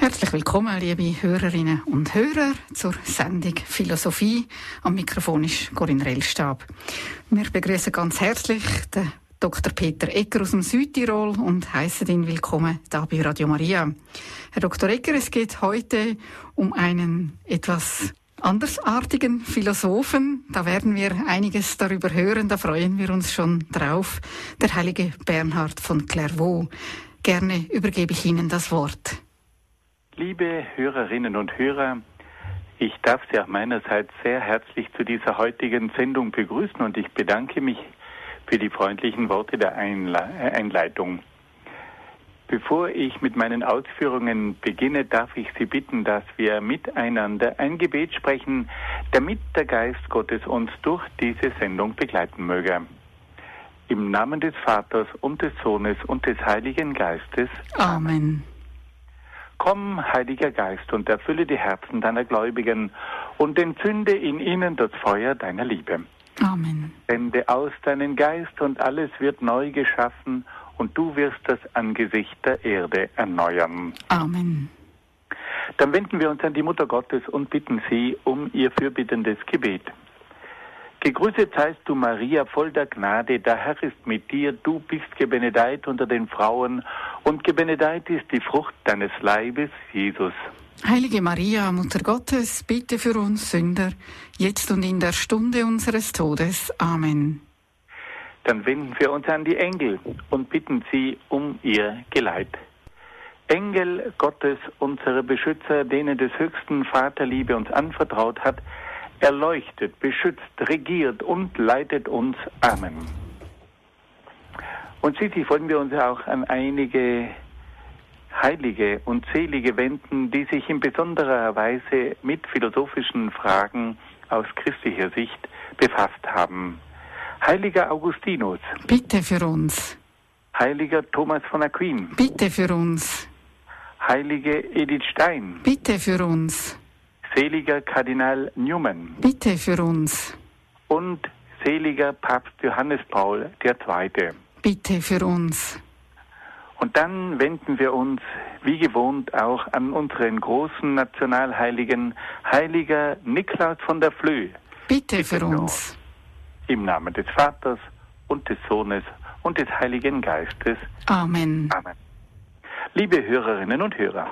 Herzlich willkommen, liebe Hörerinnen und Hörer, zur Sendung Philosophie. Am Mikrofon ist Corinne Rellstab. Wir begrüßen ganz herzlich den Dr. Peter Egger aus dem Südtirol und heissen ihn willkommen hier bei Radio Maria. Herr Dr. Egger, es geht heute um einen etwas andersartigen Philosophen. Da werden wir einiges darüber hören, da freuen wir uns schon drauf. Der heilige Bernhard von Clairvaux. Gerne übergebe ich Ihnen das Wort. Liebe Hörerinnen und Hörer, ich darf Sie auch meinerseits sehr herzlich zu dieser heutigen Sendung begrüßen und ich bedanke mich für die freundlichen Worte der Einleitung. Bevor ich mit meinen Ausführungen beginne, darf ich Sie bitten, dass wir miteinander ein Gebet sprechen, damit der Geist Gottes uns durch diese Sendung begleiten möge. Im Namen des Vaters und des Sohnes und des Heiligen Geistes. Amen. Komm, Heiliger Geist, und erfülle die Herzen deiner Gläubigen und entzünde in ihnen das Feuer deiner Liebe. Amen. Sende aus deinen Geist und alles wird neu geschaffen und du wirst das Angesicht der Erde erneuern. Amen. Dann wenden wir uns an die Mutter Gottes und bitten sie um ihr fürbittendes Gebet. Gegrüßet seist du, Maria, voll der Gnade, der Herr ist mit dir, du bist gebenedeit unter den Frauen und gebenedeit ist die Frucht deines Leibes, Jesus. Heilige Maria, Mutter Gottes, bitte für uns Sünder, jetzt und in der Stunde unseres Todes. Amen. Dann wenden wir uns an die Engel und bitten sie um ihr Geleit. Engel Gottes, unsere Beschützer, denen des höchsten Vaterliebe uns anvertraut hat, erleuchtet, beschützt, regiert und leitet uns. Amen. Und schließlich wollen wir uns auch an einige Heilige und Selige wenden, die sich in besonderer Weise mit philosophischen Fragen aus christlicher Sicht befasst haben. Heiliger Augustinus. Bitte für uns. Heiliger Thomas von Aquin. Bitte für uns. Heilige Edith Stein. Bitte für uns. Seliger Kardinal Newman. Bitte für uns. Und seliger Papst Johannes Paul II. Bitte für uns. Und dann wenden wir uns, wie gewohnt, auch an unseren großen Nationalheiligen, Heiliger Niklaus von der Flöh. Bitte für uns. Im Namen des Vaters und des Sohnes und des Heiligen Geistes. Amen. Amen. Liebe Hörerinnen und Hörer,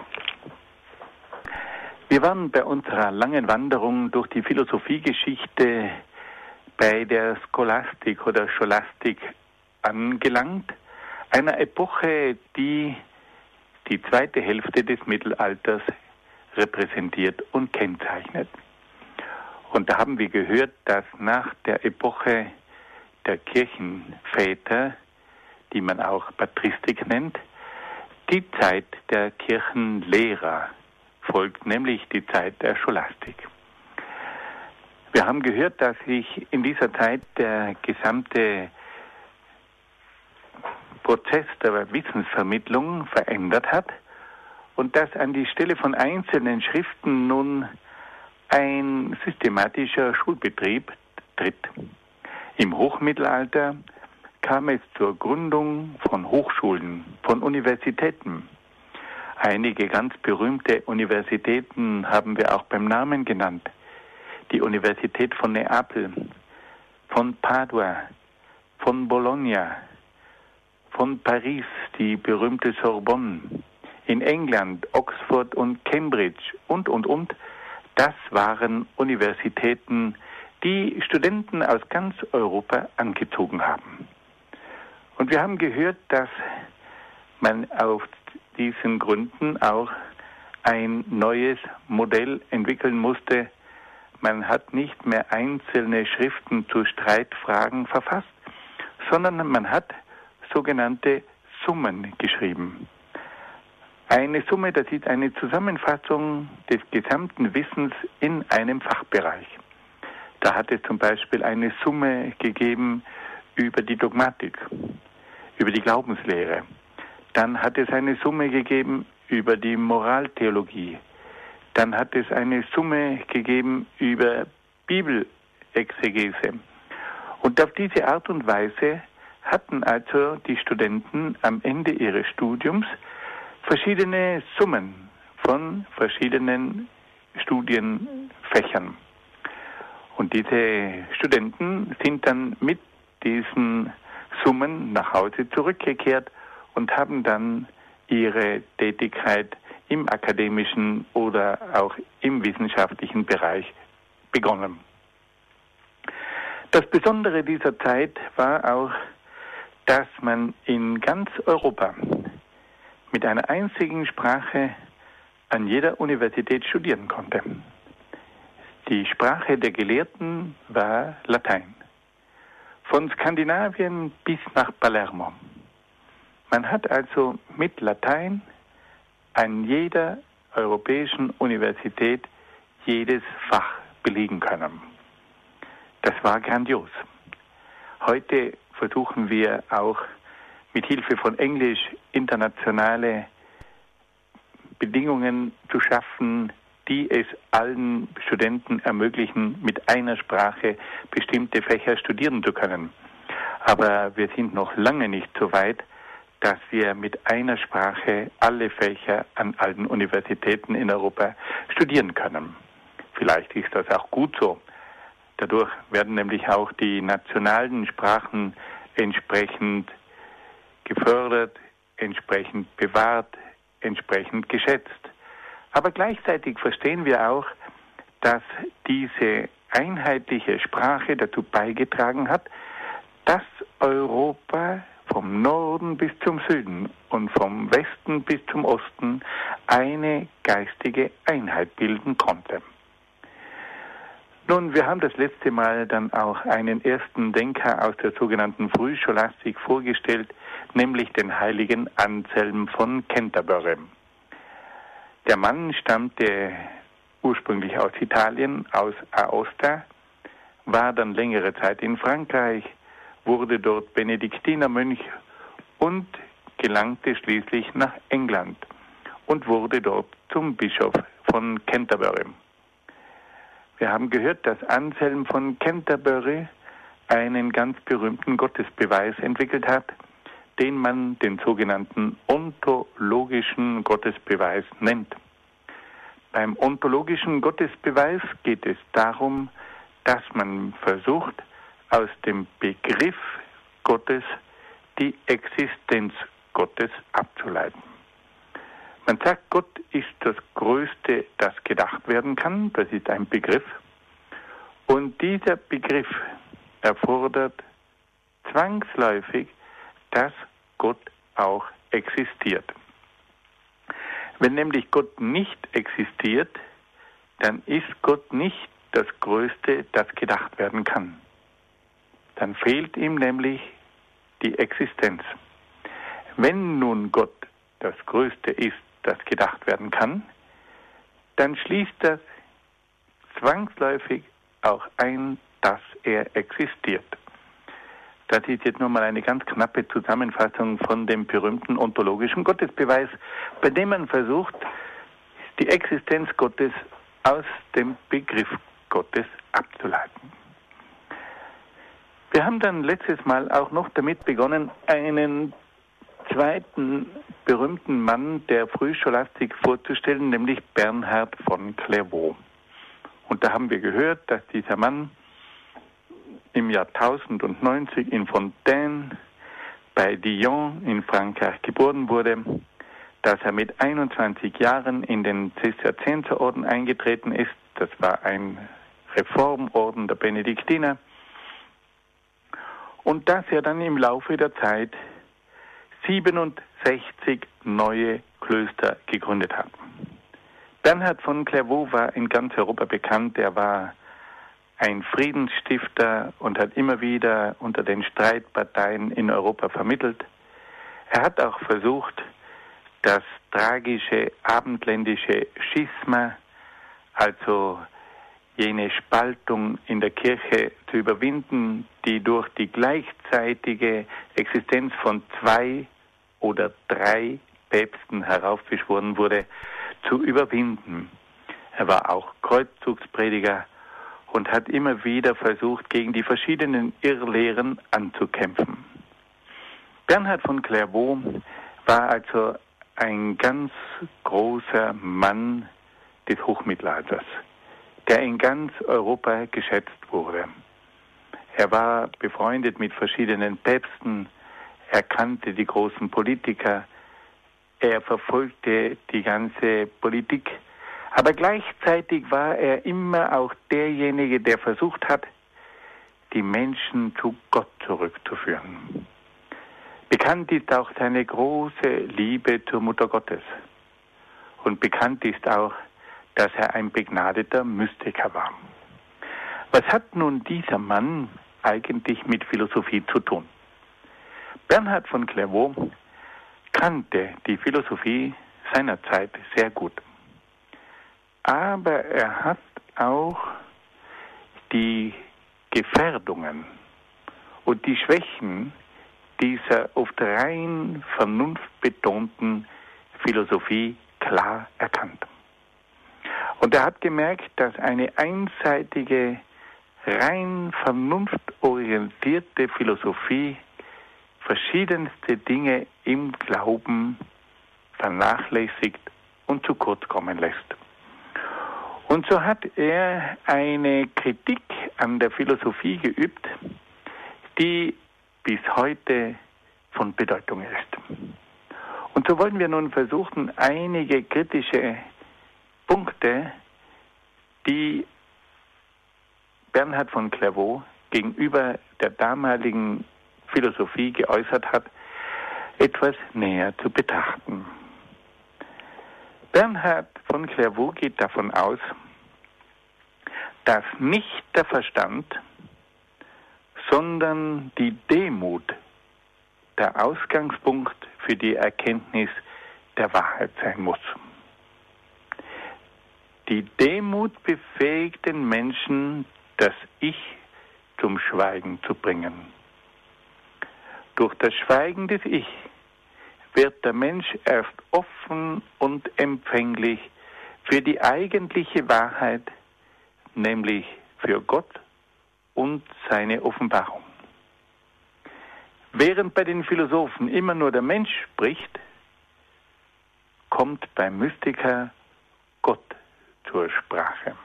wir waren bei unserer langen Wanderung durch die Philosophiegeschichte bei der Scholastik oder Scholastik angelangt, einer Epoche, die die zweite Hälfte des Mittelalters repräsentiert und kennzeichnet. Und da haben wir gehört, dass nach der Epoche der Kirchenväter, die man auch Patristik nennt, die Zeit der Kirchenlehrer folgt, nämlich die Zeit der Scholastik. Wir haben gehört, dass sich in dieser Zeit der gesamte Prozess der Wissensvermittlung verändert hat und dass an die Stelle von einzelnen Schriften nun ein systematischer Schulbetrieb tritt. Im Hochmittelalter kam es zur Gründung von Hochschulen, von Universitäten. Einige ganz berühmte Universitäten haben wir auch beim Namen genannt. Die Universität von Neapel, von Padua, von Bologna, von Paris, die berühmte Sorbonne, in England, Oxford und Cambridge und. Das waren Universitäten, die Studenten aus ganz Europa angezogen haben. Und wir haben gehört, dass man auf diesen Gründen auch ein neues Modell entwickeln musste. Man hat nicht mehr einzelne Schriften zu Streitfragen verfasst, sondern man hat sogenannte Summen geschrieben. Eine Summe, das ist eine Zusammenfassung des gesamten Wissens in einem Fachbereich. Da hat es zum Beispiel eine Summe gegeben über die Dogmatik, über die Glaubenslehre. Dann hat es eine Summe gegeben über die Moraltheologie. Dann hat es eine Summe gegeben über Bibelexegese. Und auf diese Art und Weise hatten also die Studenten am Ende ihres Studiums verschiedene Summen von verschiedenen Studienfächern. Und diese Studenten sind dann mit diesen Summen nach Hause zurückgekehrt und haben dann ihre Tätigkeit im akademischen oder auch im wissenschaftlichen Bereich begonnen. Das Besondere dieser Zeit war auch, dass man in ganz Europa mit einer einzigen Sprache an jeder Universität studieren konnte. Die Sprache der Gelehrten war Latein. Von Skandinavien bis nach Palermo. Man hat also mit Latein an jeder europäischen Universität jedes Fach belegen können. Das war grandios. Heute versuchen wir auch mit Hilfe von Englisch internationale Bedingungen zu schaffen, die es allen Studenten ermöglichen, mit einer Sprache bestimmte Fächer studieren zu können. Aber wir sind noch lange nicht so weit, dass wir mit einer Sprache alle Fächer an allen Universitäten in Europa studieren können. Vielleicht ist das auch gut so. Dadurch werden nämlich auch die nationalen Sprachen entsprechend gefördert, entsprechend bewahrt, entsprechend geschätzt. Aber gleichzeitig verstehen wir auch, dass diese einheitliche Sprache dazu beigetragen hat, dass Europa vom Norden bis zum Süden und vom Westen bis zum Osten eine geistige Einheit bilden konnte. Nun, wir haben das letzte Mal dann auch einen ersten Denker aus der sogenannten Frühscholastik vorgestellt, nämlich den heiligen Anselm von Canterbury. Der Mann stammte ursprünglich aus Italien, aus Aosta, war dann längere Zeit in Frankreich, wurde dort Benediktinermönch und gelangte schließlich nach England und wurde dort zum Bischof von Canterbury. Wir haben gehört, dass Anselm von Canterbury einen ganz berühmten Gottesbeweis entwickelt hat, den man den sogenannten ontologischen Gottesbeweis nennt. Beim ontologischen Gottesbeweis geht es darum, dass man versucht, aus dem Begriff Gottes die Existenz Gottes abzuleiten. Man sagt, Gott ist das Größte, das gedacht werden kann. Das ist ein Begriff. Und dieser Begriff erfordert zwangsläufig, dass Gott auch existiert. Wenn nämlich Gott nicht existiert, dann ist Gott nicht das Größte, das gedacht werden kann. Dann fehlt ihm nämlich die Existenz. Wenn nun Gott das Größte ist, das gedacht werden kann, dann schließt das zwangsläufig auch ein, dass er existiert. Das ist jetzt nur mal eine ganz knappe Zusammenfassung von dem berühmten ontologischen Gottesbeweis, bei dem man versucht, die Existenz Gottes aus dem Begriff Gottes abzuleiten. Wir haben dann letztes Mal auch noch damit begonnen, einen zweiten berühmten Mann der Frühscholastik vorzustellen, nämlich Bernhard von Clairvaux. Und da haben wir gehört, dass dieser Mann im Jahr 1090 in Fontaine bei Dijon in Frankreich geboren wurde, dass er mit 21 Jahren in den Zisterzienserorden eingetreten ist. Das war ein Reformorden der Benediktiner. Und dass er dann im Laufe der Zeit 67 neue Klöster gegründet hat. Bernhard von Clairvaux war in ganz Europa bekannt. Er war ein Friedensstifter und hat immer wieder unter den Streitparteien in Europa vermittelt. Er hat auch versucht, das tragische abendländische Schisma, also jene Spaltung in der Kirche zu überwinden, die durch die gleichzeitige Existenz von 2 oder 3 Päpsten heraufbeschworen wurde, zu überwinden. Er war auch Kreuzzugsprediger und hat immer wieder versucht, gegen die verschiedenen Irrlehren anzukämpfen. Bernhard von Clairvaux war also ein ganz großer Mann des Hochmittelalters, der in ganz Europa geschätzt wurde. Er war befreundet mit verschiedenen Päpsten, er kannte die großen Politiker, er verfolgte die ganze Politik, aber gleichzeitig war er immer auch derjenige, der versucht hat, die Menschen zu Gott zurückzuführen. Bekannt ist auch seine große Liebe zur Mutter Gottes. Und bekannt ist auch, dass er ein begnadeter Mystiker war. Was hat nun dieser Mann eigentlich mit Philosophie zu tun? Bernhard von Clairvaux kannte die Philosophie seiner Zeit sehr gut. Aber er hat auch die Gefährdungen und die Schwächen dieser oft rein vernunftbetonten Philosophie klar erkannt. Und er hat gemerkt, dass eine einseitige, rein vernunftorientierte Philosophie verschiedenste Dinge im Glauben vernachlässigt und zu kurz kommen lässt. Und so hat er eine Kritik an der Philosophie geübt, die bis heute von Bedeutung ist. Und so wollen wir nun versuchen, einige kritische Punkte, die Bernhard von Clairvaux gegenüber der damaligen Philosophie geäußert hat, etwas näher zu betrachten. Bernhard von Clairvaux geht davon aus, dass nicht der Verstand, sondern die Demut der Ausgangspunkt für die Erkenntnis der Wahrheit sein muss. Die Demut befähigt den Menschen, das Ich zum Schweigen zu bringen. Durch das Schweigen des Ich wird der Mensch erst offen und empfänglich für die eigentliche Wahrheit, nämlich für Gott und seine Offenbarung. Während bei den Philosophen immer nur der Mensch spricht, kommt beim Mystiker Gott zur Sprache.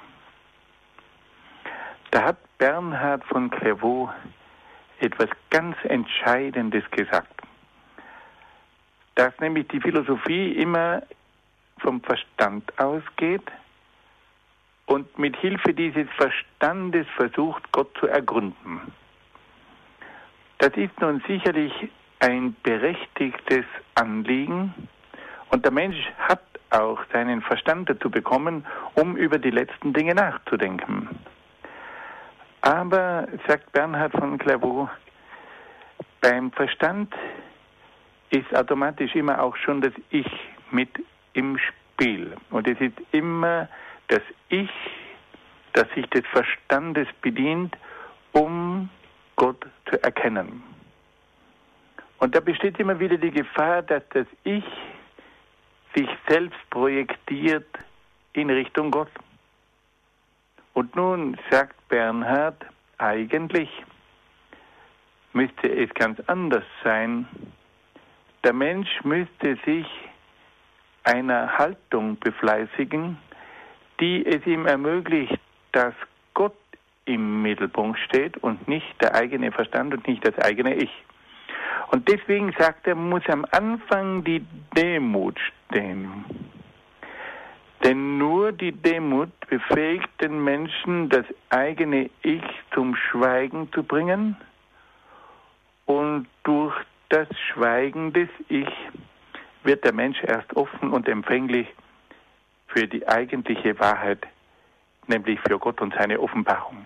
Da hat Bernhard von Clairvaux etwas ganz Entscheidendes gesagt, dass nämlich die Philosophie immer vom Verstand ausgeht und mit Hilfe dieses Verstandes versucht, Gott zu ergründen. Das ist nun sicherlich ein berechtigtes Anliegen und der Mensch hat auch seinen Verstand dazu bekommen, um über die letzten Dinge nachzudenken. Aber, sagt Bernhard von Clairvaux, beim Verstand ist automatisch immer auch schon das Ich mit im Spiel. Und es ist immer das Ich, das sich des Verstandes bedient, um Gott zu erkennen. Und da besteht immer wieder die Gefahr, dass das Ich sich selbst projektiert in Richtung Gott. Und nun sagt Bernhard, eigentlich müsste es ganz anders sein. Der Mensch müsste sich einer Haltung befleißigen, die es ihm ermöglicht, dass Gott im Mittelpunkt steht und nicht der eigene Verstand und nicht das eigene Ich. Und deswegen sagt er, muss am Anfang die Demut stehen. Denn nur die Demut befähigt den Menschen, das eigene Ich zum Schweigen zu bringen. Und durch das Schweigen des Ich wird der Mensch erst offen und empfänglich für die eigentliche Wahrheit, nämlich für Gott und seine Offenbarung.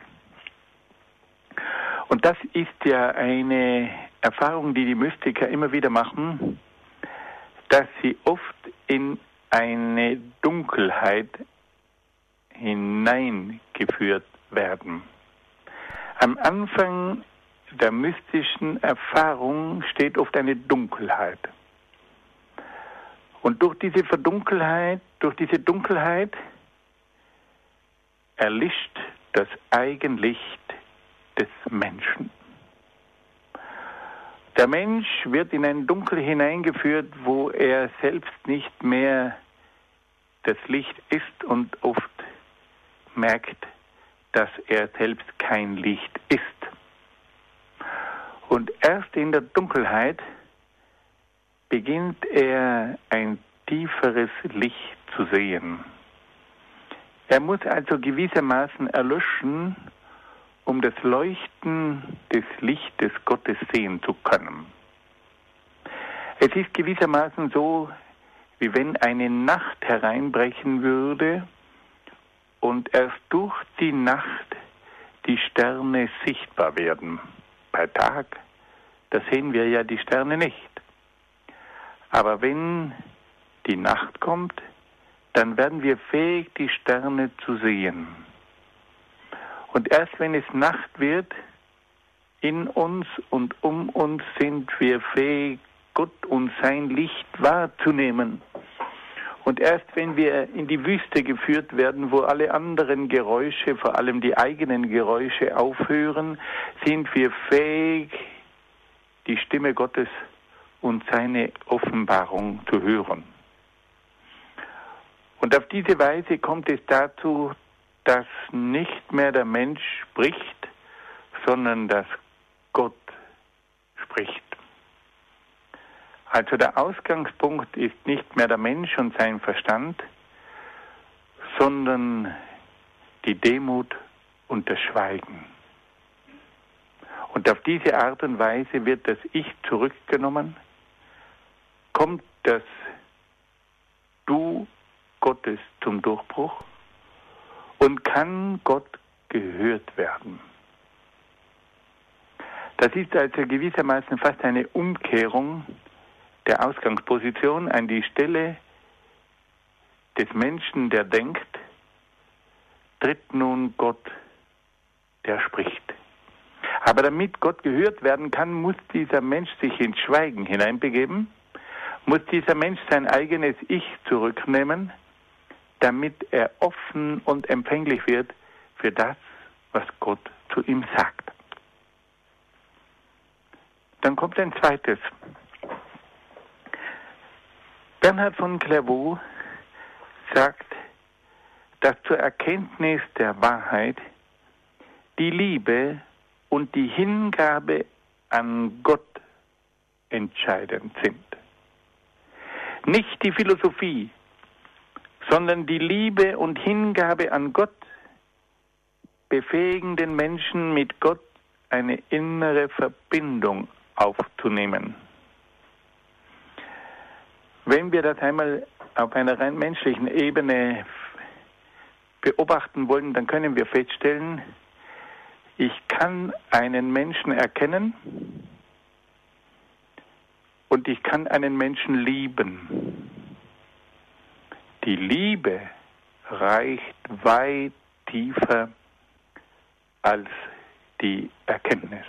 Und das ist ja eine Erfahrung, die die Mystiker immer wieder machen, dass sie oft in eine Dunkelheit hineingeführt werden. Am Anfang der mystischen Erfahrung steht oft eine Dunkelheit. Und durch diese Dunkelheit erlischt das Eigenlicht des Menschen. Der Mensch wird in ein Dunkel hineingeführt, wo er selbst nicht mehr das Licht ist und oft merkt, dass er selbst kein Licht ist. Und erst in der Dunkelheit beginnt er ein tieferes Licht zu sehen. Er muss also gewissermaßen erlöschen, um das Leuchten des Lichtes Gottes sehen zu können. Es ist gewissermaßen so, wie wenn eine Nacht hereinbrechen würde und erst durch die Nacht die Sterne sichtbar werden. Bei Tag, da sehen wir ja die Sterne nicht. Aber wenn die Nacht kommt, dann werden wir fähig, die Sterne zu sehen. Und erst wenn es Nacht wird, in uns und um uns sind wir fähig, Gott und sein Licht wahrzunehmen. Und erst wenn wir in die Wüste geführt werden, wo alle anderen Geräusche, vor allem die eigenen Geräusche, aufhören, sind wir fähig, die Stimme Gottes und seine Offenbarung zu hören. Und auf diese Weise kommt es dazu, dass nicht mehr der Mensch spricht, sondern dass Gott spricht. Also der Ausgangspunkt ist nicht mehr der Mensch und sein Verstand, sondern die Demut und das Schweigen. Und auf diese Art und Weise wird das Ich zurückgenommen, kommt das Du Gottes zum Durchbruch und kann Gott gehört werden. Das ist also gewissermaßen fast eine Umkehrung der Ausgangsposition an die Stelle des Menschen, der denkt, tritt nun Gott, der spricht. Aber damit Gott gehört werden kann, muss dieser Mensch sich ins Schweigen hineinbegeben, muss dieser Mensch sein eigenes Ich zurücknehmen, damit er offen und empfänglich wird für das, was Gott zu ihm sagt. Dann kommt ein zweites. Bernhard von Clairvaux sagt, dass zur Erkenntnis der Wahrheit die Liebe und die Hingabe an Gott entscheidend sind. Nicht die Philosophie, sondern die Liebe und Hingabe an Gott befähigen den Menschen, mit Gott eine innere Verbindung aufzunehmen. Wenn wir das einmal auf einer rein menschlichen Ebene beobachten wollen, dann können wir feststellen, ich kann einen Menschen erkennen und ich kann einen Menschen lieben. Die Liebe reicht weit tiefer als die Erkenntnis.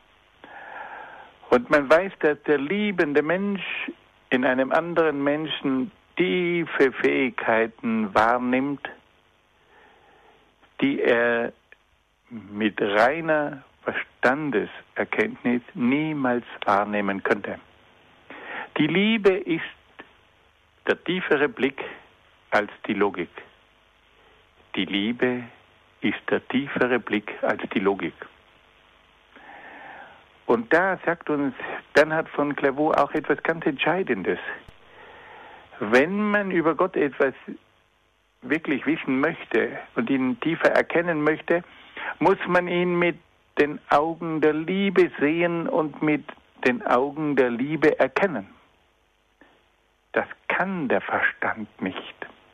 Und man weiß, dass der liebende Mensch in einem anderen Menschen tiefe Fähigkeiten wahrnimmt, die er mit reiner Verstandeserkenntnis niemals wahrnehmen könnte. Die Liebe ist der tiefere Blick als die Logik. Die Liebe ist der tiefere Blick als die Logik. Und da sagt uns Bernhard von Clairvaux auch etwas ganz Entscheidendes. Wenn man über Gott etwas wirklich wissen möchte und ihn tiefer erkennen möchte, muss man ihn mit den Augen der Liebe sehen und mit den Augen der Liebe erkennen. Das kann der Verstand nicht.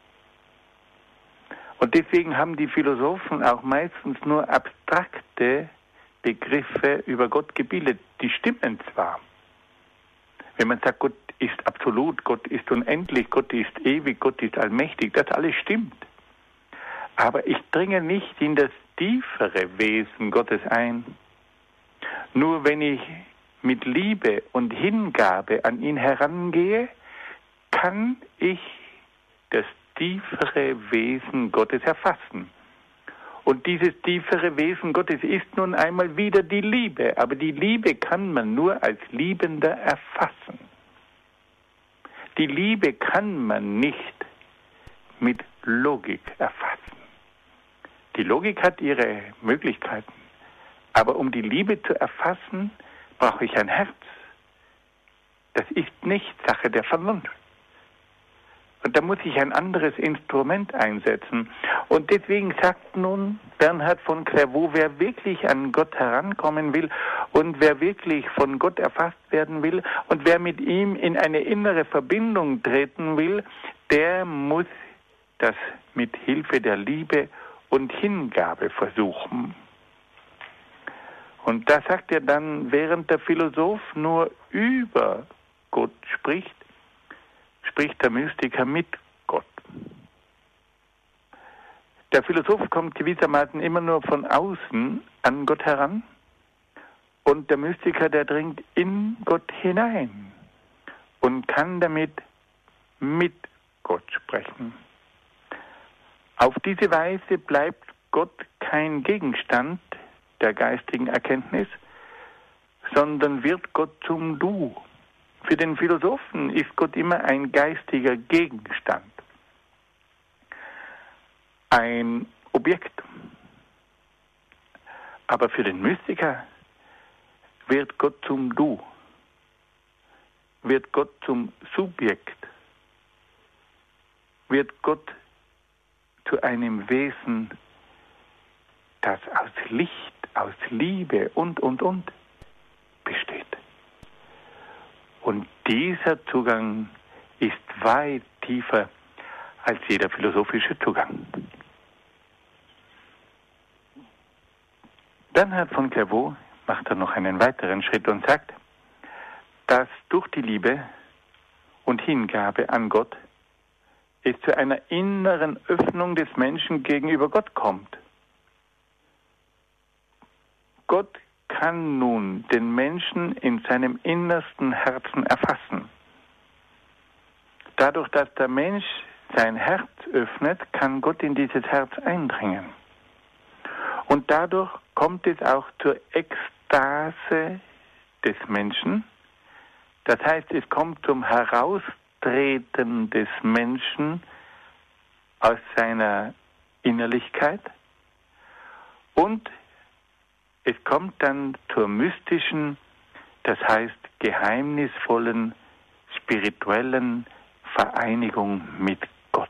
Und deswegen haben die Philosophen auch meistens nur abstrakte Begriffe über Gott gebildet. Die stimmen zwar. Wenn man sagt, Gott ist absolut, Gott ist unendlich, Gott ist ewig, Gott ist allmächtig, das alles stimmt. Aber ich dringe nicht in das tiefere Wesen Gottes ein. Nur wenn ich mit Liebe und Hingabe an ihn herangehe, kann ich das tiefere Wesen Gottes erfassen. Und dieses tiefere Wesen Gottes ist nun einmal wieder die Liebe. Aber die Liebe kann man nur als Liebender erfassen. Die Liebe kann man nicht mit Logik erfassen. Die Logik hat ihre Möglichkeiten. Aber um die Liebe zu erfassen, brauche ich ein Herz. Das ist nicht Sache der Vernunft. Und da muss ich ein anderes Instrument einsetzen. Und deswegen sagt nun Bernhard von Clairvaux, wer wirklich an Gott herankommen will und wer wirklich von Gott erfasst werden will und wer mit ihm in eine innere Verbindung treten will, der muss das mit Hilfe der Liebe und Hingabe versuchen. Und da sagt er dann, während der Philosoph nur über Gott spricht, spricht der Mystiker mit Gott. Der Philosoph kommt gewissermaßen immer nur von außen an Gott heran und der Mystiker, der dringt in Gott hinein und kann damit mit Gott sprechen. Auf diese Weise bleibt Gott kein Gegenstand der geistigen Erkenntnis, sondern wird Gott zum Du. Für den Philosophen ist Gott immer ein geistiger Gegenstand, ein Objekt. Aber für den Mystiker wird Gott zum Du, wird Gott zum Subjekt, wird Gott zu einem Wesen, das aus Licht, aus Liebe und besteht. Und dieser Zugang ist weit tiefer als jeder philosophische Zugang. Bernhard von Clairvaux macht dann noch einen weiteren Schritt und sagt, dass durch die Liebe und Hingabe an Gott es zu einer inneren Öffnung des Menschen gegenüber Gott kommt. Gott kann nun den Menschen in seinem innersten Herzen erfassen. Dadurch, dass der Mensch sein Herz öffnet, kann Gott in dieses Herz eindringen. Und dadurch kommt es auch zur Ekstase des Menschen. Das heißt, es kommt zum Heraustreten des Menschen aus seiner Innerlichkeit und es kommt dann zur mystischen, das heißt geheimnisvollen, spirituellen Vereinigung mit Gott.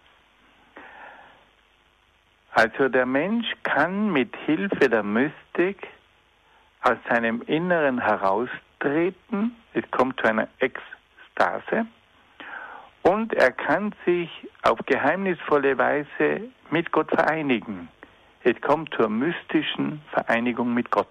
Also der Mensch kann mit Hilfe der Mystik aus seinem Inneren heraustreten, es kommt zu einer Ekstase und er kann sich auf geheimnisvolle Weise mit Gott vereinigen. Es kommt zur mystischen Vereinigung mit Gott.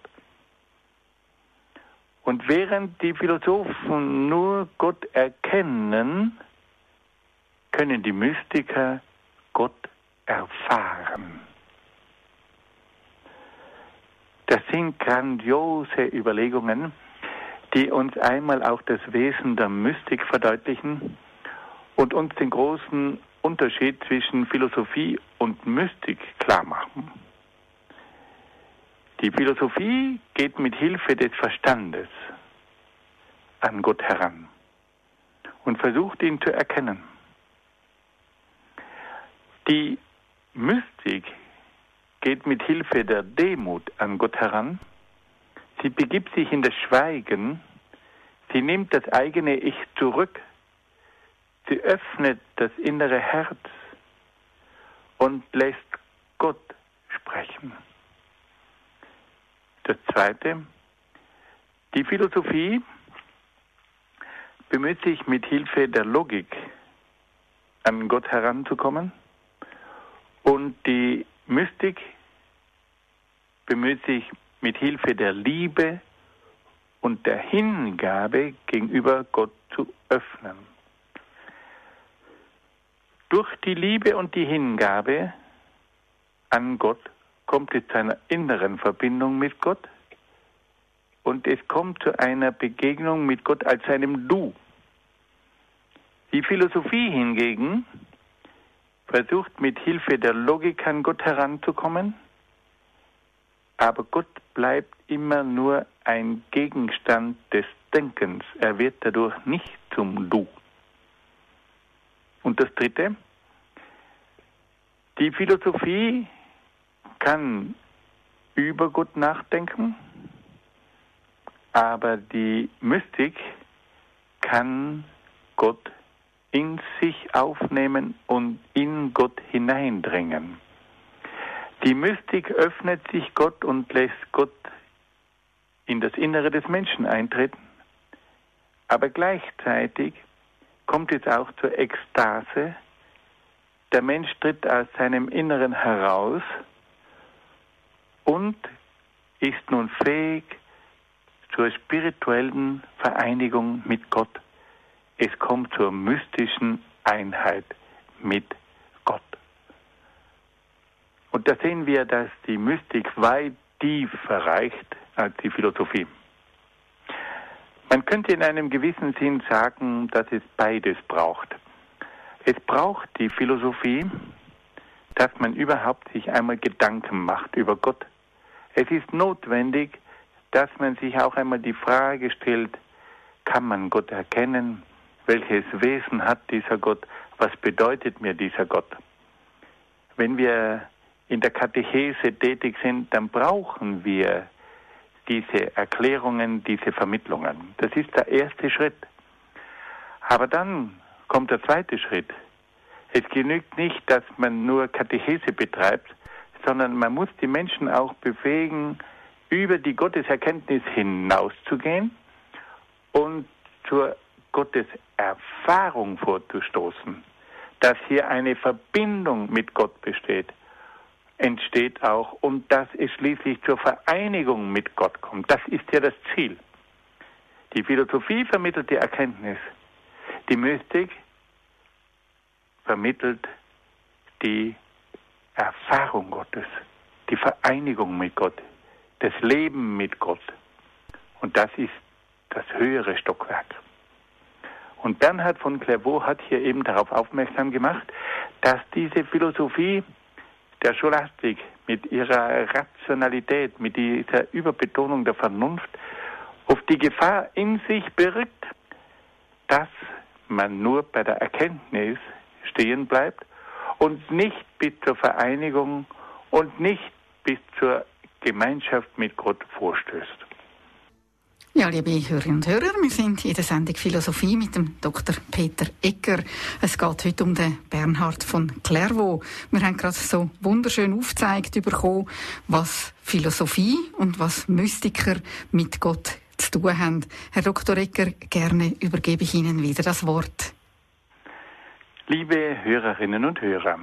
Und während die Philosophen nur Gott erkennen, können die Mystiker Gott erfahren. Das sind grandiose Überlegungen, die uns einmal auch das Wesen der Mystik verdeutlichen und uns den großen Unterschied zwischen Philosophie und Mystik klar machen. Die Philosophie geht mit Hilfe des Verstandes an Gott heran und versucht ihn zu erkennen. Die Mystik geht mit Hilfe der Demut an Gott heran. Sie begibt sich in das Schweigen. Sie nimmt das eigene Ich zurück. Sie öffnet das innere Herz und lässt Gott sprechen. Das Zweite, die Philosophie bemüht sich mit Hilfe der Logik an Gott heranzukommen und die Mystik bemüht sich mit Hilfe der Liebe und der Hingabe gegenüber Gott zu öffnen. Durch die Liebe und die Hingabe an Gott kommt es zu einer inneren Verbindung mit Gott und es kommt zu einer Begegnung mit Gott als seinem Du. Die Philosophie hingegen versucht mit Hilfe der Logik an Gott heranzukommen aber Gott bleibt immer nur ein Gegenstand des Denkens. Er wird dadurch nicht zum Du. Und das Dritte, die Philosophie kann über Gott nachdenken, aber die Mystik kann Gott in sich aufnehmen und in Gott hineindringen. Die Mystik öffnet sich Gott und lässt Gott in das Innere des Menschen eintreten, aber gleichzeitig kommt es auch zur Ekstase. Der Mensch tritt aus seinem Inneren heraus und ist nun fähig zur spirituellen Vereinigung mit Gott. Es kommt zur mystischen Einheit mit Gott. Und da sehen wir, dass die Mystik weit tiefer reicht als die Philosophie. Man könnte in einem gewissen Sinn sagen, dass es beides braucht. Es braucht die Philosophie, dass man überhaupt sich einmal Gedanken macht über Gott. Es ist notwendig, dass man sich auch einmal die Frage stellt, kann man Gott erkennen? Welches Wesen hat dieser Gott? Was bedeutet mir dieser Gott? Wenn wir in der Katechese tätig sind, dann brauchen wir diese Erklärungen, diese Vermittlungen. Das ist der erste Schritt. Aber dann kommt der zweite Schritt. Es genügt nicht, dass man nur Katechese betreibt, sondern man muss die Menschen auch befähigen, über die Gotteserkenntnis hinauszugehen und zur Gotteserfahrung vorzustoßen. Dass hier eine Verbindung mit Gott besteht, entsteht auch und dass es schließlich zur Vereinigung mit Gott kommt. Das ist ja das Ziel. Die Philosophie vermittelt die Erkenntnis. Die Mystik vermittelt die Erfahrung Gottes, die Vereinigung mit Gott, das Leben mit Gott. Und das ist das höhere Stockwerk. Und Bernhard von Clairvaux hat hier eben darauf aufmerksam gemacht, dass diese Philosophie der Scholastik mit ihrer Rationalität, mit dieser Überbetonung der Vernunft auf die Gefahr in sich birgt, dass man nur bei der Erkenntnis stehen bleibt und nicht bis zur Vereinigung und nicht bis zur Gemeinschaft mit Gott vorstößt. Ja, liebe Hörerinnen und Hörer, wir sind in der Sendung Philosophie mit dem Dr. Peter Egger. Es geht heute um den Bernhard von Clairvaux. Wir haben gerade so wunderschön aufgezeigt bekommen, was Philosophie und was Mystiker mit Gott zu tun haben. Herr Dr. Egger, gerne übergebe ich Ihnen wieder das Wort. Liebe Hörerinnen und Hörer,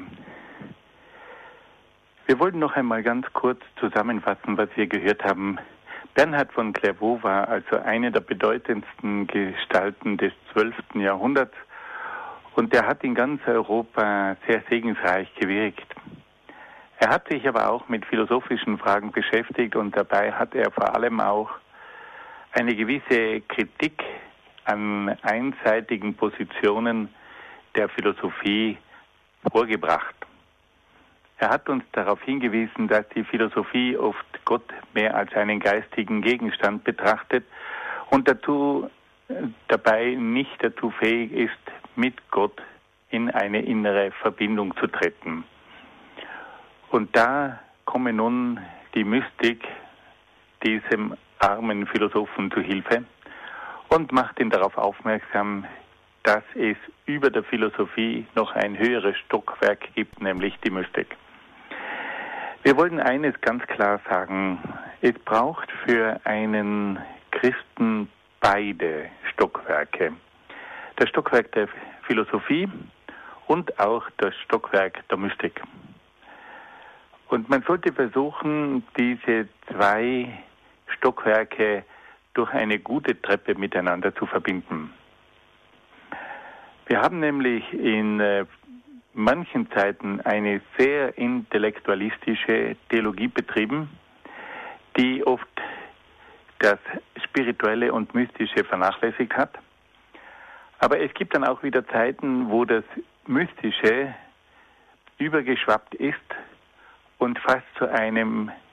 wir wollten noch einmal ganz kurz zusammenfassen, was wir gehört haben. Bernhard von Clairvaux war also eine der bedeutendsten Gestalten des 12. Jahrhunderts und er hat in ganz Europa sehr segensreich gewirkt. Er hat sich aber auch mit philosophischen Fragen beschäftigt und dabei hat er vor allem auch eine gewisse Kritik an einseitigen Positionen der Philosophie vorgebracht. Er hat uns darauf hingewiesen, dass die Philosophie oft Gott mehr als einen geistigen Gegenstand betrachtet und dabei nicht dazu fähig ist, mit Gott in eine innere Verbindung zu treten. Und da komme nun die Mystik diesem armen Philosophen zu Hilfe und macht ihn darauf aufmerksam, dass es über der Philosophie noch ein höheres Stockwerk gibt, nämlich die Mystik. Wir wollten eines ganz klar sagen, es braucht für einen Christen beide Stockwerke. Das Stockwerk der Philosophie und auch das Stockwerk der Mystik. Und man sollte versuchen, diese zwei Stockwerke durch eine gute Treppe miteinander zu verbinden. Wir haben nämlich in manchen Zeiten eine sehr intellektualistische Theologie betrieben, die oft das Spirituelle und Mystische vernachlässigt hat. Aber es gibt dann auch wieder Zeiten, wo das Mystische übergeschwappt ist und fast zu einem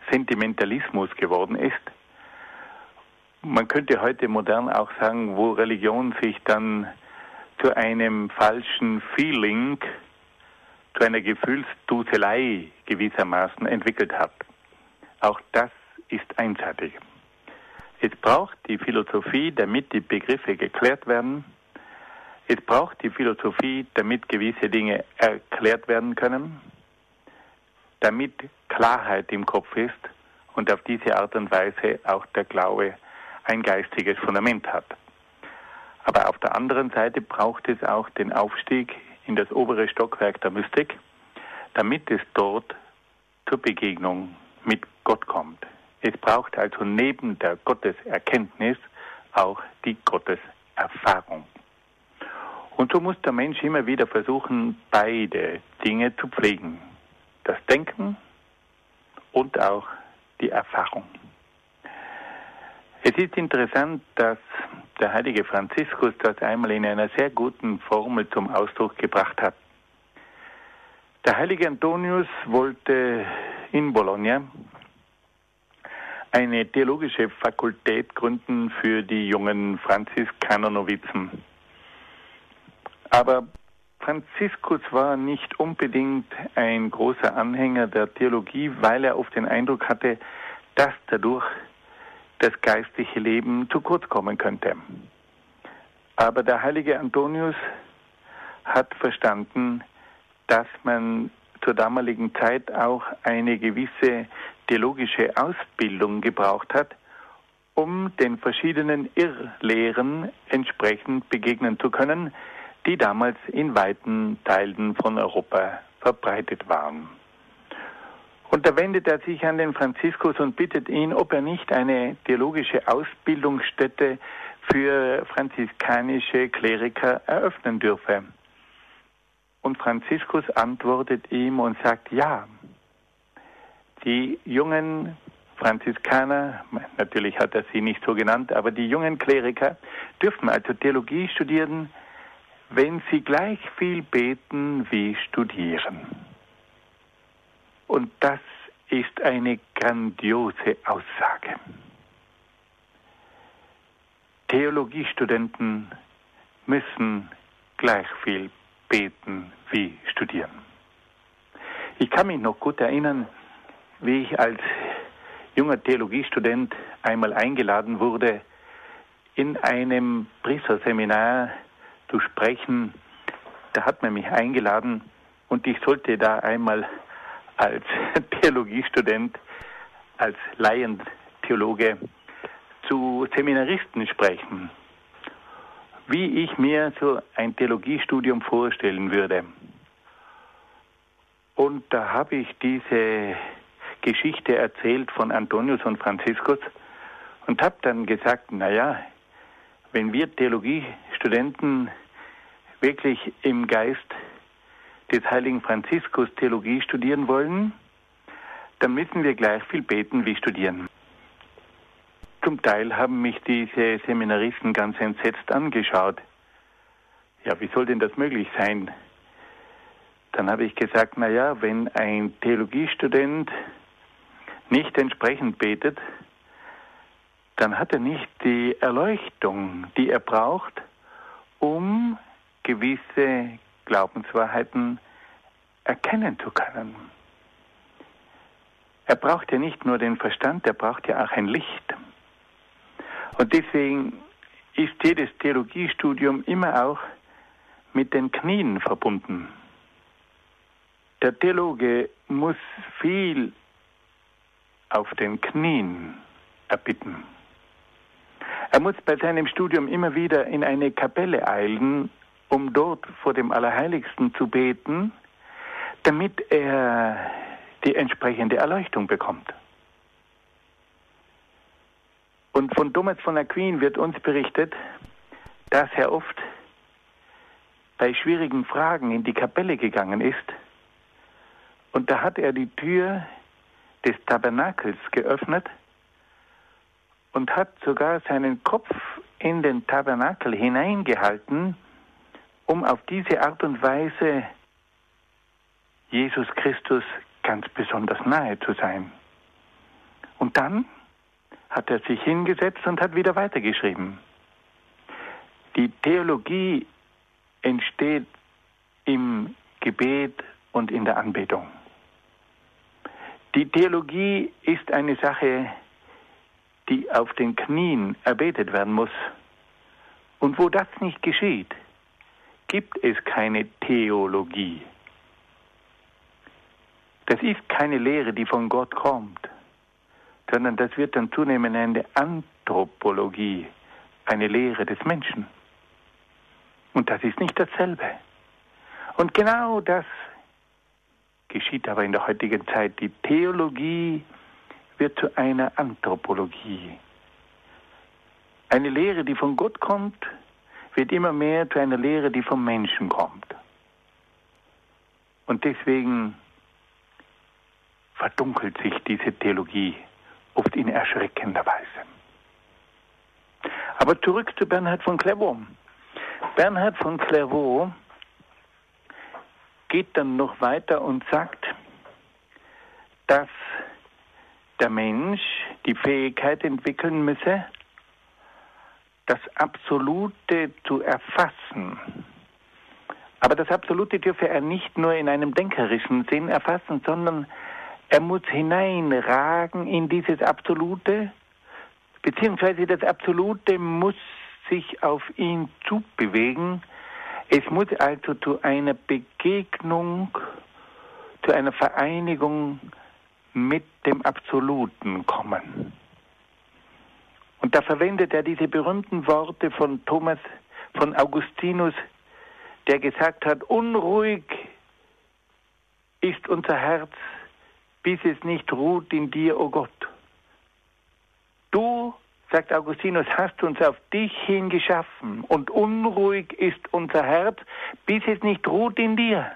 Sentimentalismus geworden ist. Man könnte heute modern auch sagen, wo Religion sich dann zu einem falschen Feeling, zu einer Gefühlsduselei gewissermaßen entwickelt hat. Auch das ist einseitig. Es braucht die Philosophie, damit die Begriffe geklärt werden. Es braucht die Philosophie, damit gewisse Dinge erklärt werden können, damit Klarheit im Kopf ist und auf diese Art und Weise auch der Glaube ein geistiges Fundament hat. Aber auf der anderen Seite braucht es auch den Aufstieg in das obere Stockwerk der Mystik, damit es dort zur Begegnung mit Gott kommt. Es braucht also neben der Gotteserkenntnis auch die Gotteserfahrung. Und so muss der Mensch immer wieder versuchen, beide Dinge zu pflegen. Das Denken und auch die Erfahrung. Es ist interessant, dass der heilige Franziskus das einmal in einer sehr guten Formel zum Ausdruck gebracht hat. Der heilige Antonius wollte in Bologna eine theologische Fakultät gründen für die jungen Franziskaner-Novizen. Aber Franziskus war nicht unbedingt ein großer Anhänger der Theologie, weil er oft den Eindruck hatte, dass dadurch das geistliche Leben zu kurz kommen könnte. Aber der heilige Antonius hat verstanden, dass man zur damaligen Zeit auch eine gewisse theologische Ausbildung gebraucht hat, um den verschiedenen Irrlehren entsprechend begegnen zu können, die damals in weiten Teilen von Europa verbreitet waren. Und da wendet er sich an den Franziskus und bittet ihn, ob er nicht eine theologische Ausbildungsstätte für franziskanische Kleriker eröffnen dürfe. Und Franziskus antwortet ihm und sagt, ja, die jungen Franziskaner, natürlich hat er sie nicht so genannt, aber die jungen Kleriker dürfen also Theologie studieren, wenn sie gleich viel beten wie studieren. Und das ist eine grandiose Aussage. Theologiestudenten müssen gleich viel beten wie studieren. Ich kann mich noch gut erinnern, wie ich als junger Theologiestudent einmal eingeladen wurde, in einem Priesterseminar zu sprechen. Da hat man mich eingeladen und ich sollte da einmal als Theologiestudent, als Laientheologe zu Seminaristen sprechen, wie ich mir so ein Theologiestudium vorstellen würde. Und da habe ich diese Geschichte erzählt von Antonius und Franziskus und habe dann gesagt, naja, wenn wir Theologiestudenten wirklich im Geist des heiligen Franziskus Theologie studieren wollen, dann müssen wir gleich viel beten wie studieren. Zum Teil haben mich diese Seminaristen ganz entsetzt angeschaut. Ja, wie soll denn das möglich sein? Dann habe ich gesagt, naja, wenn ein Theologiestudent nicht entsprechend betet, dann hat er nicht die Erleuchtung, die er braucht, um gewisse Glaubenswahrheiten erkennen zu können. Er braucht ja nicht nur den Verstand, er braucht ja auch ein Licht. Und deswegen ist jedes Theologiestudium immer auch mit den Knien verbunden. Der Theologe muss viel auf den Knien erbitten. Er muss bei seinem Studium immer wieder in eine Kapelle eilen, um dort vor dem Allerheiligsten zu beten, damit er die entsprechende Erleuchtung bekommt. Und von Thomas von Aquin wird uns berichtet, dass er oft bei schwierigen Fragen in die Kapelle gegangen ist und da hat er die Tür des Tabernakels geöffnet und hat sogar seinen Kopf in den Tabernakel hineingehalten, um auf diese Art und Weise Jesus Christus ganz besonders nahe zu sein. Und dann hat er sich hingesetzt und hat wieder weitergeschrieben. Die Theologie entsteht im Gebet und in der Anbetung. Die Theologie ist eine Sache, die auf den Knien erbetet werden muss. Und wo das nicht geschieht, gibt es keine Theologie. Das ist keine Lehre, die von Gott kommt, sondern das wird dann zunehmend eine Anthropologie, eine Lehre des Menschen. Und das ist nicht dasselbe. Und genau das geschieht aber in der heutigen Zeit. Die Theologie wird zu einer Anthropologie. Eine Lehre, die von Gott kommt, wird immer mehr zu einer Lehre, die vom Menschen kommt. Und deswegen verdunkelt sich diese Theologie oft in erschreckender Weise. Aber zurück zu Bernhard von Clairvaux. Bernhard von Clairvaux geht dann noch weiter und sagt, dass der Mensch die Fähigkeit entwickeln müsse, das Absolute zu erfassen. Aber das Absolute dürfe er nicht nur in einem denkerischen Sinn erfassen, sondern er muss hineinragen in dieses Absolute, beziehungsweise das Absolute muss sich auf ihn zubewegen. Es muss also zu einer Begegnung, zu einer Vereinigung mit dem Absoluten kommen. Und da verwendet er diese berühmten Worte von Augustinus, der gesagt hat, unruhig ist unser Herz, bis es nicht ruht in dir, o Gott. Du, sagt Augustinus, hast uns auf dich hin geschaffen und unruhig ist unser Herz, bis es nicht ruht in dir.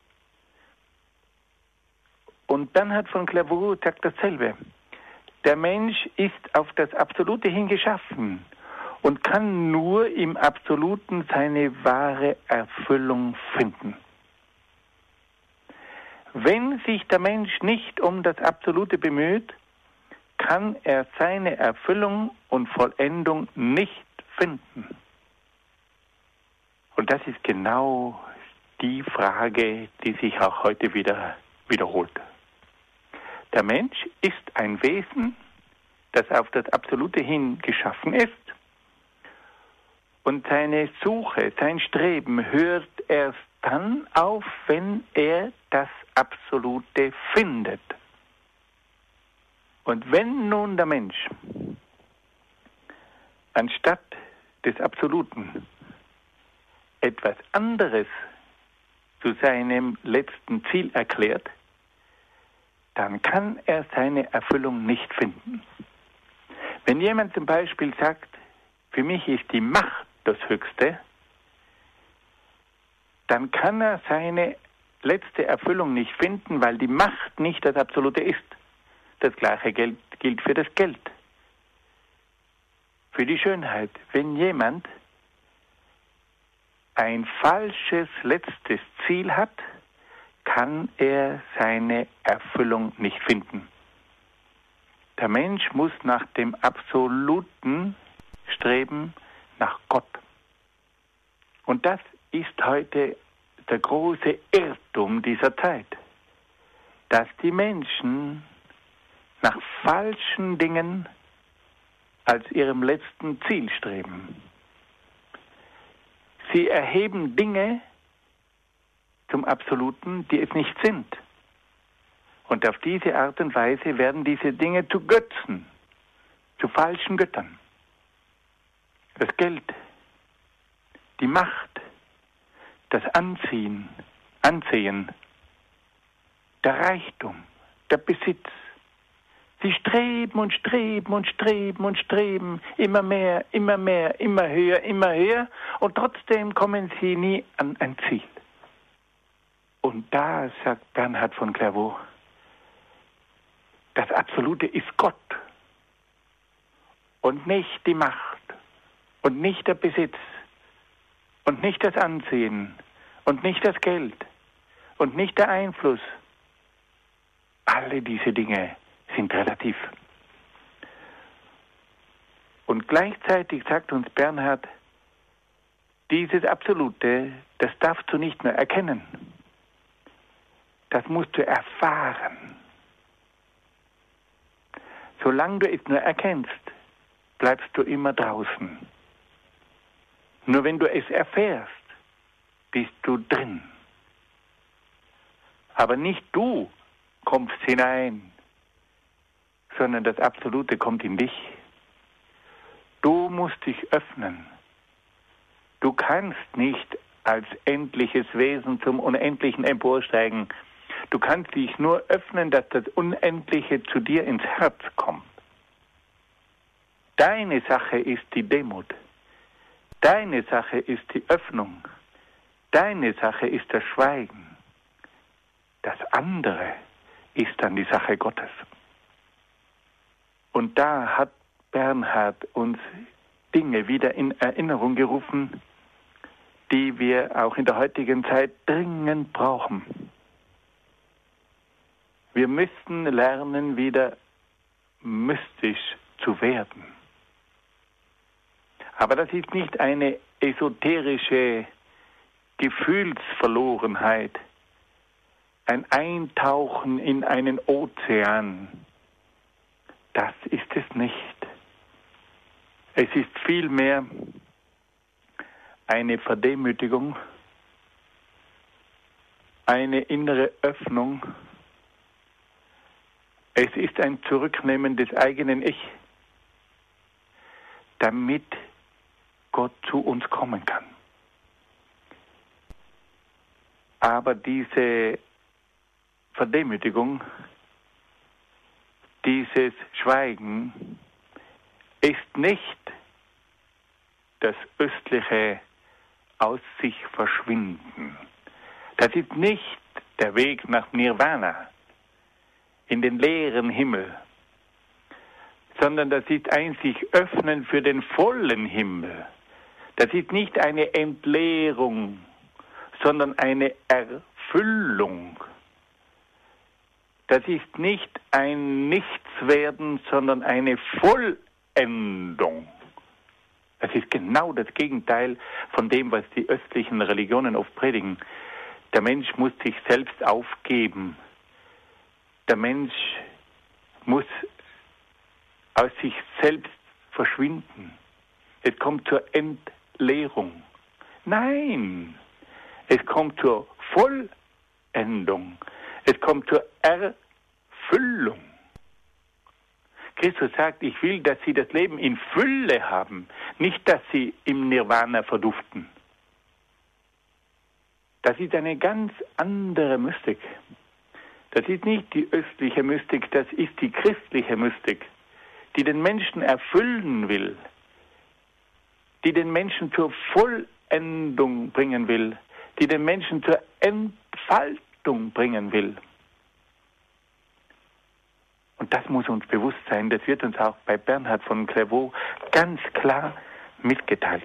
Und Bernhard von Clairvaux sagt dasselbe. Der Mensch ist auf das Absolute hin geschaffen und kann nur im Absoluten seine wahre Erfüllung finden. Wenn sich der Mensch nicht um das Absolute bemüht, kann er seine Erfüllung und Vollendung nicht finden. Und das ist genau die Frage, die sich auch heute wieder wiederholt. Der Mensch ist ein Wesen, das auf das Absolute hin geschaffen ist. Und seine Suche, sein Streben hört erst dann auf, wenn er das Absolute findet. Und wenn nun der Mensch anstatt des Absoluten etwas anderes zu seinem letzten Ziel erklärt, dann kann er seine Erfüllung nicht finden. Wenn jemand zum Beispiel sagt, für mich ist die Macht das Höchste, dann kann er seine letzte Erfüllung nicht finden, weil die Macht nicht das Absolute ist. Das Gleiche gilt für das Geld, für die Schönheit. Wenn jemand ein falsches letztes Ziel hat, kann er seine Erfüllung nicht finden. Der Mensch muss nach dem Absoluten streben, nach Gott. Und das ist heute der große Irrtum dieser Zeit, dass die Menschen nach falschen Dingen als ihrem letzten Ziel streben. Sie erheben Dinge zum Absoluten, die es nicht sind. Und auf diese Art und Weise werden diese Dinge zu Götzen, zu falschen Göttern. Das Geld, die Macht, das Ansehen, der Reichtum, der Besitz. Sie streben und streben und streben und streben, immer mehr, immer mehr, immer höher und trotzdem kommen sie nie an ein Ziel. Und da sagt Bernhard von Clairvaux, das Absolute ist Gott und nicht die Macht und nicht der Besitz und nicht das Ansehen und nicht das Geld und nicht der Einfluss. Alle diese Dinge sind relativ. Und gleichzeitig sagt uns Bernhard, dieses Absolute, das darfst du nicht nur erkennen. Das musst du erfahren. Solange du es nur erkennst, bleibst du immer draußen. Nur wenn du es erfährst, bist du drin. Aber nicht du kommst hinein, sondern das Absolute kommt in dich. Du musst dich öffnen. Du kannst nicht als endliches Wesen zum Unendlichen emporsteigen. Du kannst dich nur öffnen, dass das Unendliche zu dir ins Herz kommt. Deine Sache ist die Demut. Deine Sache ist die Öffnung. Deine Sache ist das Schweigen. Das andere ist dann die Sache Gottes. Und da hat Bernhard uns Dinge wieder in Erinnerung gerufen, die wir auch in der heutigen Zeit dringend brauchen. Wir müssen lernen, wieder mystisch zu werden. Aber das ist nicht eine esoterische Gefühlsverlorenheit, ein Eintauchen in einen Ozean. Das ist es nicht. Es ist vielmehr eine Verdemütigung, eine innere Öffnung. Es ist ein Zurücknehmen des eigenen Ich, damit Gott zu uns kommen kann. Aber diese Verdemütigung, dieses Schweigen ist nicht das östliche Aus sich verschwinden. Das ist nicht der Weg nach Nirvana, in den leeren Himmel, sondern das ist ein sich öffnen für den vollen Himmel. Das ist nicht eine Entleerung, sondern eine Erfüllung. Das ist nicht ein Nichtswerden, sondern eine Vollendung. Das ist genau das Gegenteil von dem, was die östlichen Religionen oft predigen. Der Mensch muss sich selbst aufgeben. Der Mensch muss aus sich selbst verschwinden. Es kommt zur Entleerung. Nein, es kommt zur Vollendung. Es kommt zur Erfüllung. Christus sagt, ich will, dass sie das Leben in Fülle haben, nicht, dass sie im Nirvana verduften. Das ist eine ganz andere Mystik. Das ist nicht die östliche Mystik, das ist die christliche Mystik, die den Menschen erfüllen will, die den Menschen zur Vollendung bringen will, die den Menschen zur Entfaltung bringen will. Und das muss uns bewusst sein, das wird uns auch bei Bernhard von Clairvaux ganz klar mitgeteilt.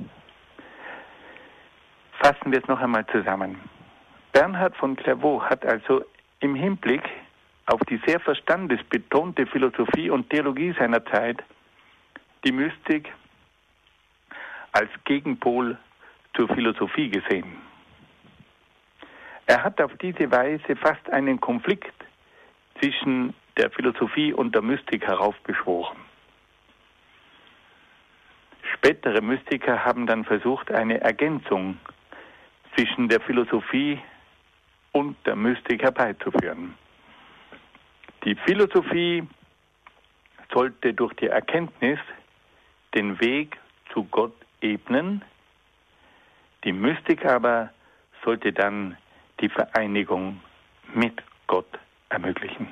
Fassen wir es noch einmal zusammen. Bernhard von Clairvaux hat also im Hinblick auf die sehr verstandesbetonte Philosophie und Theologie seiner Zeit die Mystik als Gegenpol zur Philosophie gesehen. Er hat auf diese Weise fast einen Konflikt zwischen der Philosophie und der Mystik heraufbeschworen. Spätere Mystiker haben dann versucht, eine Ergänzung zwischen der Philosophie und der Mystik herbeizuführen. Die Philosophie sollte durch die Erkenntnis den Weg zu Gott ebnen, die Mystik aber sollte dann die Vereinigung mit Gott ermöglichen.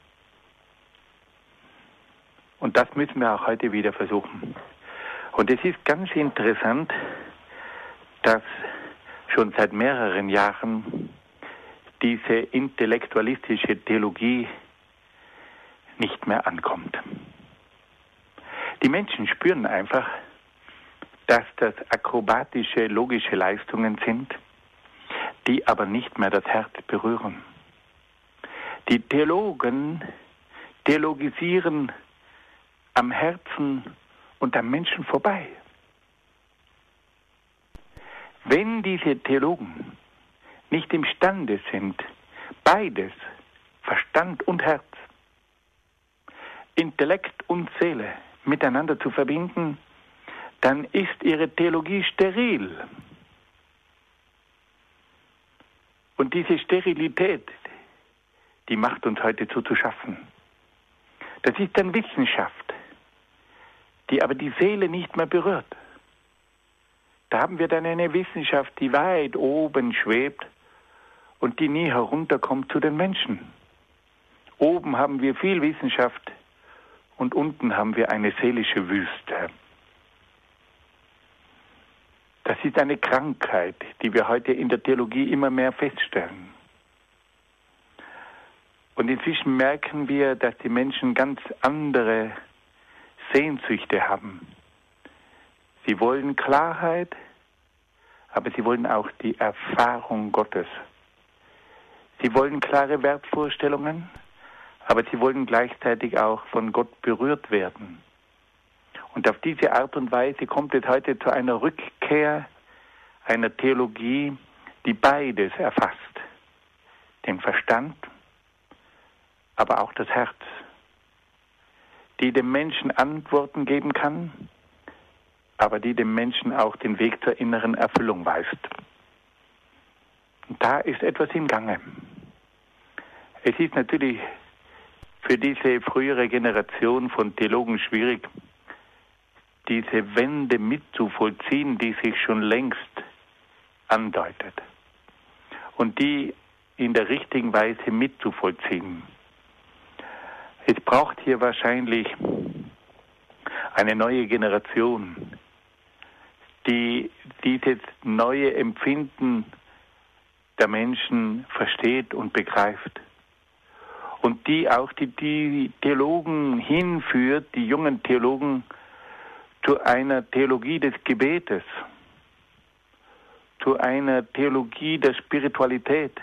Und das müssen wir auch heute wieder versuchen. Und es ist ganz interessant, dass schon seit mehreren Jahren diese intellektualistische Theologie nicht mehr ankommt. Die Menschen spüren einfach, dass das akrobatische, logische Leistungen sind, die aber nicht mehr das Herz berühren. Die Theologen theologisieren am Herzen und am Menschen vorbei. Wenn diese Theologen nicht imstande sind, beides, Verstand und Herz, Intellekt und Seele miteinander zu verbinden, dann ist ihre Theologie steril. Und diese Sterilität, die macht uns heute zu schaffen. Das ist dann Wissenschaft, die aber die Seele nicht mehr berührt. Da haben wir dann eine Wissenschaft, die weit oben schwebt und die nie herunterkommt zu den Menschen. Oben haben wir viel Wissenschaft und unten haben wir eine seelische Wüste. Das ist eine Krankheit, die wir heute in der Theologie immer mehr feststellen. Und inzwischen merken wir, dass die Menschen ganz andere Sehnsüchte haben. Sie wollen Klarheit, aber sie wollen auch die Erfahrung Gottes. Sie wollen klare Wertvorstellungen, aber sie wollen gleichzeitig auch von Gott berührt werden. Und auf diese Art und Weise kommt es heute zu einer Rückkehr einer Theologie, die beides erfasst. Den Verstand, aber auch das Herz. Die dem Menschen Antworten geben kann, aber die dem Menschen auch den Weg zur inneren Erfüllung weist. Und da ist etwas im Gange. Es ist natürlich für diese frühere Generation von Theologen schwierig, diese Wende mitzuvollziehen, die sich schon längst andeutet. Und die in der richtigen Weise mitzuvollziehen. Es braucht hier wahrscheinlich eine neue Generation, die dieses neue Empfinden der Menschen versteht und begreift. Und die auch die Theologen hinführt, die jungen Theologen, zu einer Theologie des Gebetes, zu einer Theologie der Spiritualität,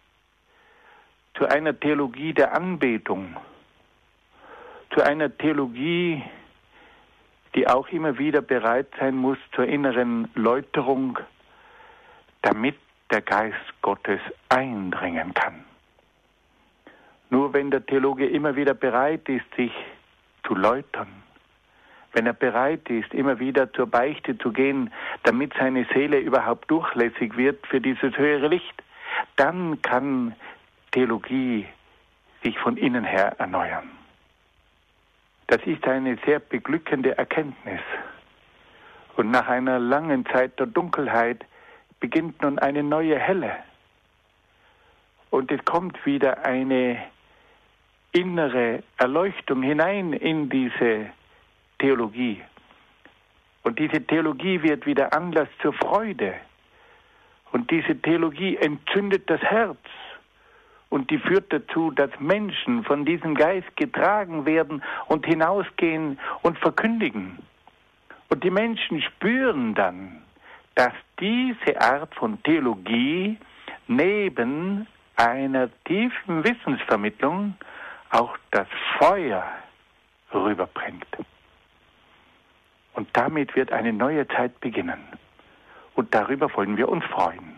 zu einer Theologie der Anbetung, zu einer Theologie, die auch immer wieder bereit sein muss zur inneren Läuterung, damit der Geist Gottes eindringen kann. Nur wenn der Theologe immer wieder bereit ist, sich zu läutern, wenn er bereit ist, immer wieder zur Beichte zu gehen, damit seine Seele überhaupt durchlässig wird für dieses höhere Licht, dann kann Theologie sich von innen her erneuern. Das ist eine sehr beglückende Erkenntnis. Und nach einer langen Zeit der Dunkelheit beginnt nun eine neue Helle. Und es kommt wieder eine innere Erleuchtung hinein in diese Theologie. Und diese Theologie wird wieder Anlass zur Freude. Und diese Theologie entzündet das Herz. Und die führt dazu, dass Menschen von diesem Geist getragen werden und hinausgehen und verkündigen. Und die Menschen spüren dann, dass diese Art von Theologie neben einer tiefen Wissensvermittlung auch das Feuer rüberbringt. Und damit wird eine neue Zeit beginnen. Und darüber wollen wir uns freuen.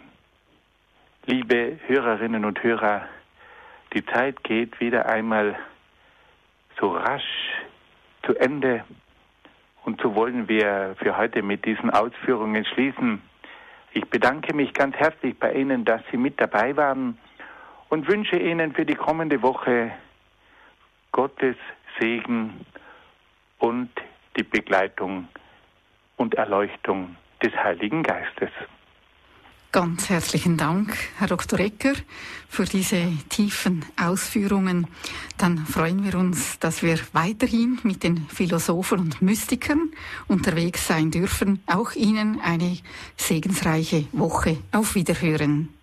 Liebe Hörerinnen und Hörer, die Zeit geht wieder einmal so rasch zu Ende. Und so wollen wir für heute mit diesen Ausführungen schließen. Ich bedanke mich ganz herzlich bei Ihnen, dass Sie mit dabei waren und wünsche Ihnen für die kommende Woche Gottes Segen und die Begleitung und Erleuchtung des Heiligen Geistes. Ganz herzlichen Dank, Herr Dr. Ecker, für diese tiefen Ausführungen. Dann freuen wir uns, dass wir weiterhin mit den Philosophen und Mystikern unterwegs sein dürfen. Auch Ihnen eine segensreiche Woche. Auf Wiederhören.